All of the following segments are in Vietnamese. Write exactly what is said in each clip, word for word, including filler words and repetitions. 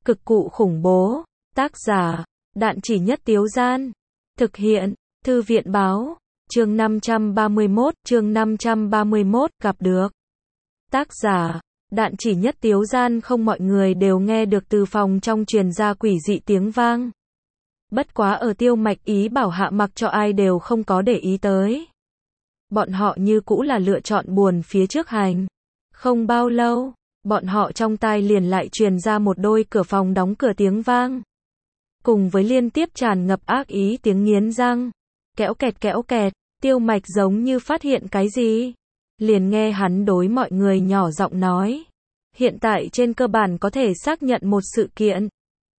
Cực cụ khủng bố. Tác giả, Đạn Chỉ Nhất Tiếu Gian. Thực hiện, Thư viện Báo. Chương năm trăm ba mươi mốt, chương năm trăm ba mươi mốt, gặp được. Tác giả, Đạn Chỉ Nhất Tiếu Gian. Không mọi người đều nghe được từ phòng trong truyền ra quỷ dị tiếng vang. Bất quá ở Tiêu Mạch ý bảo hạ mặc cho ai đều không có để ý tới. Bọn họ như cũ là lựa chọn buồn phía trước hành. Không bao lâu, bọn họ trong tai liền lại truyền ra một đôi cửa phòng đóng cửa tiếng vang. Cùng với liên tiếp tràn ngập ác ý tiếng nghiến răng. Kẽo kẹt kẽo kẹt, Tiêu Mạch giống như phát hiện cái gì. Liền nghe hắn đối mọi người nhỏ giọng nói. Hiện tại trên cơ bản có thể xác nhận một sự kiện.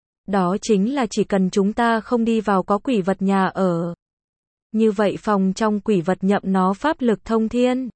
Đó chính là chỉ cần chúng ta không đi vào có quỷ vật nhà ở. Như vậy phòng trong quỷ vật nhậm nó pháp lực thông thiên.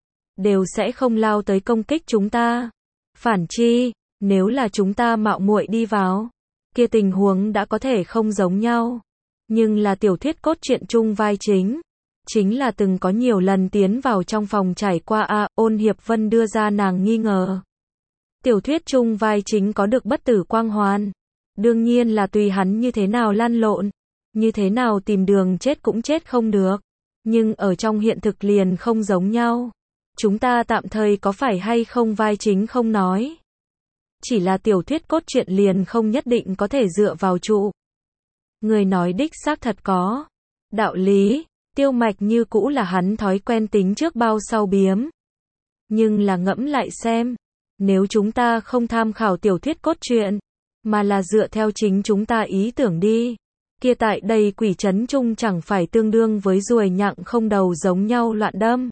Đều sẽ không lao tới công kích chúng ta. Phản chi, nếu là chúng ta mạo muội đi vào. Kia tình huống đã có thể không giống nhau. Nhưng là tiểu thuyết cốt truyện chung vai chính. Chính là từng có nhiều lần tiến vào trong phòng trải qua a Ôn Hiệp Vân đưa ra nàng nghi ngờ. Tiểu thuyết chung vai chính có được bất tử quang hoàn. Đương nhiên là tùy hắn như thế nào lăn lộn. Như thế nào tìm đường chết cũng chết không được. Nhưng ở trong hiện thực liền không giống nhau. Chúng ta tạm thời có phải hay không vai chính không nói. Chỉ là tiểu thuyết cốt truyện liền không nhất định có thể dựa vào trụ. Người nói đích xác thật có. Đạo lý, Tiêu Mạch như cũ là hắn thói quen tính trước bao sau biếm. Nhưng là ngẫm lại xem. Nếu chúng ta không tham khảo tiểu thuyết cốt truyện, mà là dựa theo chính chúng ta ý tưởng đi. Kia tại đây quỷ trấn chung chẳng phải tương đương với ruồi nhặng không đầu giống nhau loạn đâm.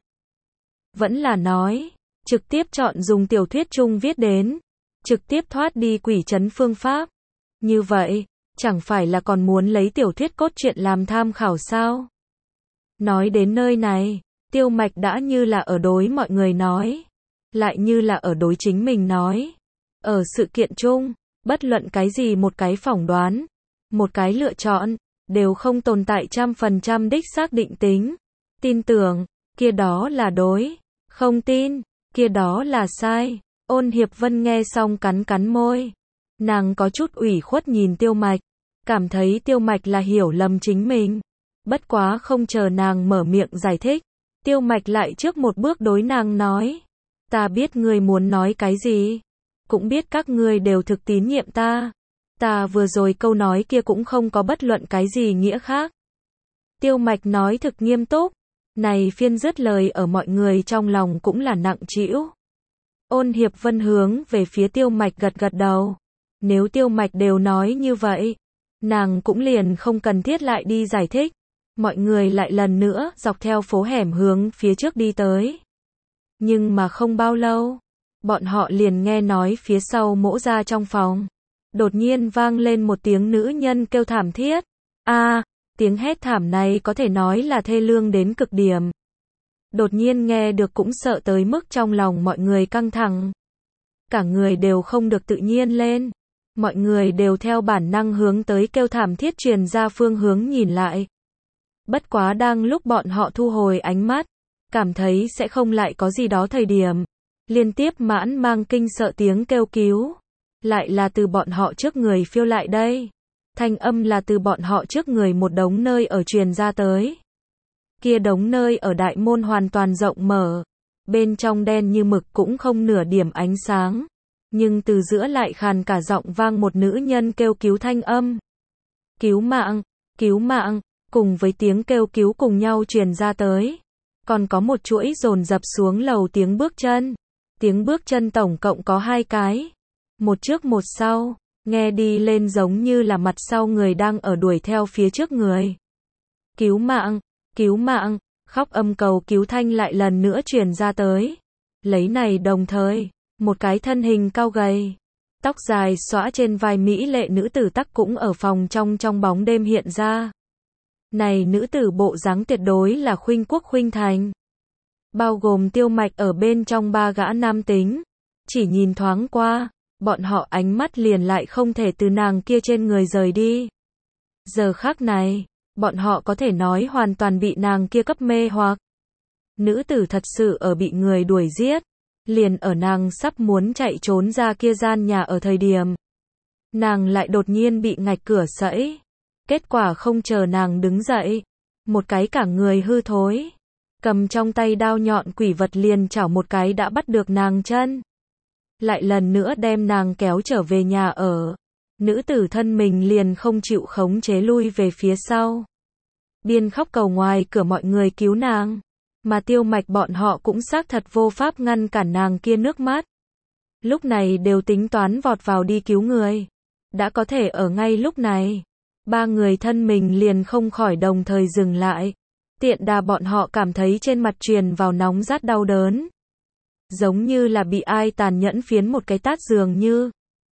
Vẫn là nói, trực tiếp chọn dùng tiểu thuyết chung viết đến, trực tiếp thoát đi quỷ trấn phương pháp. Như vậy, chẳng phải là còn muốn lấy tiểu thuyết cốt truyện làm tham khảo sao? Nói đến nơi này, Tiêu Mạch đã như là ở đối mọi người nói, lại như là ở đối chính mình nói. Ở sự kiện chung, bất luận cái gì một cái phỏng đoán, một cái lựa chọn, đều không tồn tại trăm phần trăm đích xác định tính. Tin tưởng, kia đó là đối. Không tin, kia đó là sai. Ôn Hiệp Vân nghe xong cắn cắn môi. Nàng có chút ủy khuất nhìn Tiêu Mạch. Cảm thấy Tiêu Mạch là hiểu lầm chính mình. Bất quá không chờ nàng mở miệng giải thích. Tiêu Mạch lại trước một bước đối nàng nói. Ta biết ngươi muốn nói cái gì. Cũng biết các ngươi đều thực tín nhiệm ta. Ta vừa rồi câu nói kia cũng không có bất luận cái gì nghĩa khác. Tiêu Mạch nói thực nghiêm túc. Này phiên dứt lời ở mọi người trong lòng cũng là nặng trĩu. Ôn Hiệp Vân hướng về phía Tiêu Mạch gật gật đầu. Nếu Tiêu Mạch đều nói như vậy, nàng cũng liền không cần thiết lại đi giải thích. Mọi người lại lần nữa dọc theo phố hẻm hướng phía trước đi tới. Nhưng mà không bao lâu, bọn họ liền nghe nói phía sau mỗ ra trong phòng. Đột nhiên vang lên một tiếng nữ nhân kêu thảm thiết. A, tiếng hét thảm này có thể nói là thê lương đến cực điểm. Đột nhiên nghe được cũng sợ tới mức trong lòng mọi người căng thẳng. Cả người đều không được tự nhiên lên. Mọi người đều theo bản năng hướng tới kêu thảm thiết truyền ra phương hướng nhìn lại. Bất quá đang lúc bọn họ thu hồi ánh mắt, cảm thấy sẽ không lại có gì đó thời điểm. Liên tiếp mãn mang kinh sợ tiếng kêu cứu. Lại là từ bọn họ trước người phiêu lại đây. Thanh âm là từ bọn họ trước người một đống nơi ở truyền ra tới. Kia đống nơi ở đại môn hoàn toàn rộng mở. Bên trong đen như mực cũng không nửa điểm ánh sáng. Nhưng từ giữa lại khàn cả giọng vang một nữ nhân kêu cứu thanh âm. Cứu mạng, cứu mạng, cùng với tiếng kêu cứu cùng nhau truyền ra tới. Còn có một chuỗi dồn dập xuống lầu tiếng bước chân. Tiếng bước chân tổng cộng có hai cái. Một trước một sau. Nghe đi lên giống như là mặt sau người đang ở đuổi theo phía trước người. Cứu mạng, cứu mạng, khóc âm cầu cứu thanh lại lần nữa truyền ra tới. Lấy này đồng thời, một cái thân hình cao gầy, tóc dài xõa trên vai mỹ lệ nữ tử tắc cũng ở phòng trong trong bóng đêm hiện ra. Này nữ tử bộ dáng tuyệt đối là khuynh quốc khuynh thành. Bao gồm Tiêu Mạch ở bên trong ba gã nam tính. Chỉ nhìn thoáng qua. Bọn họ ánh mắt liền lại không thể từ nàng kia trên người rời đi. Giờ khắc này, bọn họ có thể nói hoàn toàn bị nàng kia cấp mê hoặc. Nữ tử thật sự ở bị người đuổi giết. Liền ở nàng sắp muốn chạy trốn ra kia gian nhà ở thời điểm. nàng lại đột nhiên bị ngạch cửa sẫy. Kết quả không chờ nàng đứng dậy, một cái cả người hư thối, cầm trong tay đao nhọn quỷ vật liền chảo một cái đã bắt được nàng chân. Lại lần nữa đem nàng kéo trở về nhà ở. Nữ tử thân mình liền không chịu khống chế lui về phía sau. Biên khóc cầu ngoài cửa mọi người cứu nàng. Mà Tiêu Mạch bọn họ cũng xác thật vô pháp ngăn cản nàng kia nước mắt. Lúc này đều tính toán vọt vào đi cứu người. Đã có thể ở ngay lúc này. Ba người thân mình liền không khỏi đồng thời dừng lại. Tiện đà bọn họ cảm thấy trên mặt truyền vào nóng rát đau đớn. Giống như là bị ai tàn nhẫn phiến một cái tát dường như.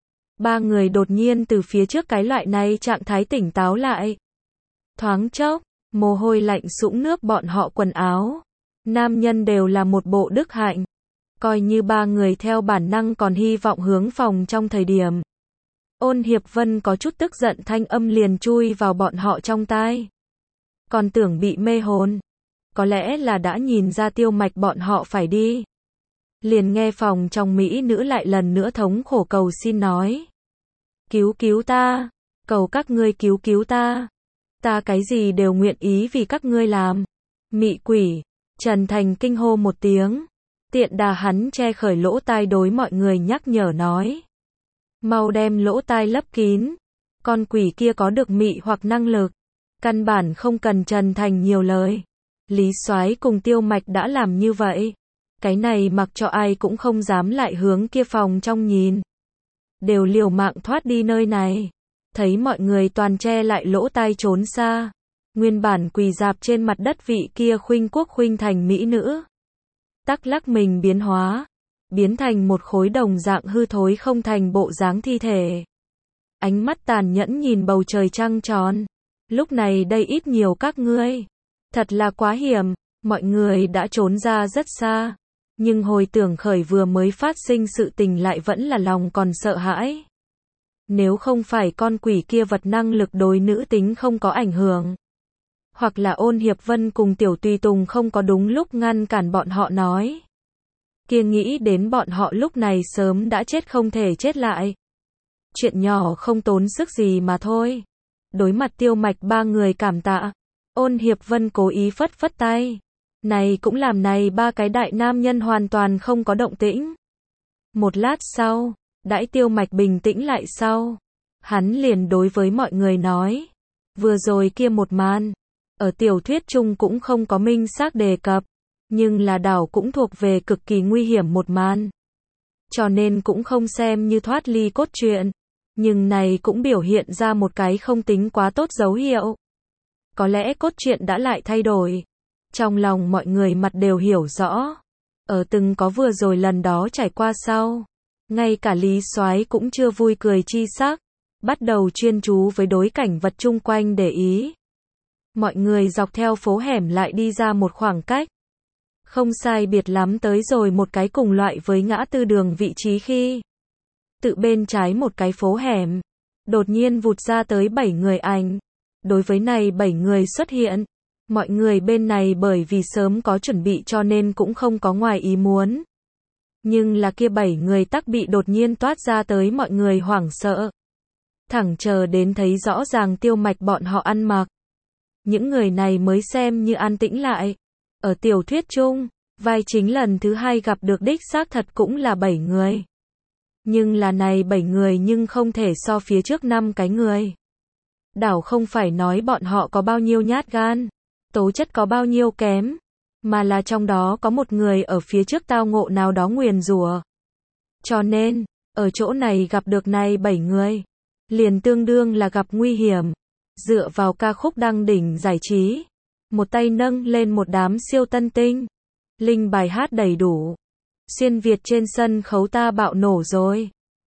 Ba người đột nhiên từ phía trước cái loại này trạng thái tỉnh táo lại. Thoáng chốc, mồ hôi lạnh sũng nước bọn họ quần áo. Nam nhân đều là một bộ đức hạnh. Coi như ba người theo bản năng còn hy vọng hướng phòng trong thời điểm. Ôn Hiệp Vân có chút tức giận thanh âm liền chui vào bọn họ trong tai. Còn tưởng bị mê hồn. Có lẽ là đã nhìn ra Tiêu Mạch bọn họ phải đi. Liền nghe phòng trong mỹ nữ lại lần nữa thống khổ cầu xin nói. Cứu cứu ta, cầu các ngươi cứu cứu ta. Ta cái gì đều nguyện ý vì các ngươi làm. Mị quỷ, Trần Thành kinh hô một tiếng. Tiện đà hắn che khởi lỗ tai đối mọi người nhắc nhở nói. Mau đem lỗ tai lấp kín. Con quỷ kia có được mị hoặc năng lực. Căn bản không cần Trần Thành nhiều lời. Lý Soái cùng Tiêu Mạch đã làm như vậy. Cái này mặc cho ai cũng không dám lại hướng kia phòng trong nhìn. Đều liều mạng thoát đi nơi này. Thấy mọi người toàn che lại lỗ tai trốn xa. Nguyên bản quỳ dạp trên mặt đất vị kia khuynh quốc khuynh thành mỹ nữ. Tắc lắc mình biến hóa. Biến thành một khối đồng dạng hư thối không thành bộ dáng thi thể. Ánh mắt tàn nhẫn nhìn bầu trời trăng tròn. Lúc này đây ít nhiều các ngươi. Thật là quá hiểm. Mọi người đã trốn ra rất xa. Nhưng hồi tưởng khởi vừa mới phát sinh sự tình lại vẫn là lòng còn sợ hãi. Nếu không phải con quỷ kia vật năng lực đối nữ tính không có ảnh hưởng. Hoặc là Ôn Hiệp Vân cùng Tiểu Tùy Tùng không có đúng lúc ngăn cản bọn họ nói. Kia nghĩ đến bọn họ lúc này sớm đã chết không thể chết lại. Chuyện nhỏ không tốn sức gì mà thôi. Đối mặt Tiêu Mạch ba người cảm tạ. Ôn Hiệp Vân cố ý phất phất tay. Này cũng làm này ba cái đại nam nhân hoàn toàn không có động tĩnh. Một lát sau, đãi Tiêu Mạch bình tĩnh lại sau. Hắn liền đối với mọi người nói. Vừa rồi kia một màn. Ở tiểu thuyết chung cũng không có minh xác đề cập. Nhưng là đảo cũng thuộc về cực kỳ nguy hiểm một màn. Cho nên cũng không xem như thoát ly cốt truyện. Nhưng này cũng biểu hiện ra một cái không tính quá tốt dấu hiệu. Có lẽ cốt truyện đã lại thay đổi. Trong lòng mọi người mặt đều hiểu rõ. Ở từng có vừa rồi lần đó trải qua sau. Ngay cả Lý Soái cũng chưa vui cười chi sắc. Bắt đầu chuyên chú với đối cảnh vật chung quanh để ý. Mọi người dọc theo phố hẻm lại đi ra một khoảng cách. Không sai biệt lắm tới rồi một cái cùng loại với ngã tư đường vị trí khi. Tự bên trái một cái phố hẻm. Đột nhiên vụt ra tới bảy người ảnh. Đối với này bảy người xuất hiện. Mọi người bên này bởi vì sớm có chuẩn bị cho nên cũng không có ngoài ý muốn. Nhưng là kia bảy người tắc bị đột nhiên toát ra tới mọi người hoảng sợ. Thẳng chờ đến thấy rõ ràng Tiêu Mạch bọn họ ăn mặc. Những người này mới xem như an tĩnh lại. Ở tiểu thuyết chung, vai chính lần thứ hai gặp được đích xác thật cũng là bảy người. Nhưng là này bảy người nhưng không thể so phía trước năm cái người. Đảo không phải nói bọn họ có bao nhiêu nhát gan, tố chất có bao nhiêu kém, mà là trong đó có một người ở phía trước tao ngộ nào đó nguyền rủa. Cho nên, ở chỗ này gặp được này bảy người, liền tương đương là gặp nguy hiểm. Dựa vào ca khúc đăng đỉnh giải trí, một tay nâng lên một đám siêu tân tinh, linh bài hát đầy đủ. Xuyên Việt trên sân khấu ta bạo nổ rồi.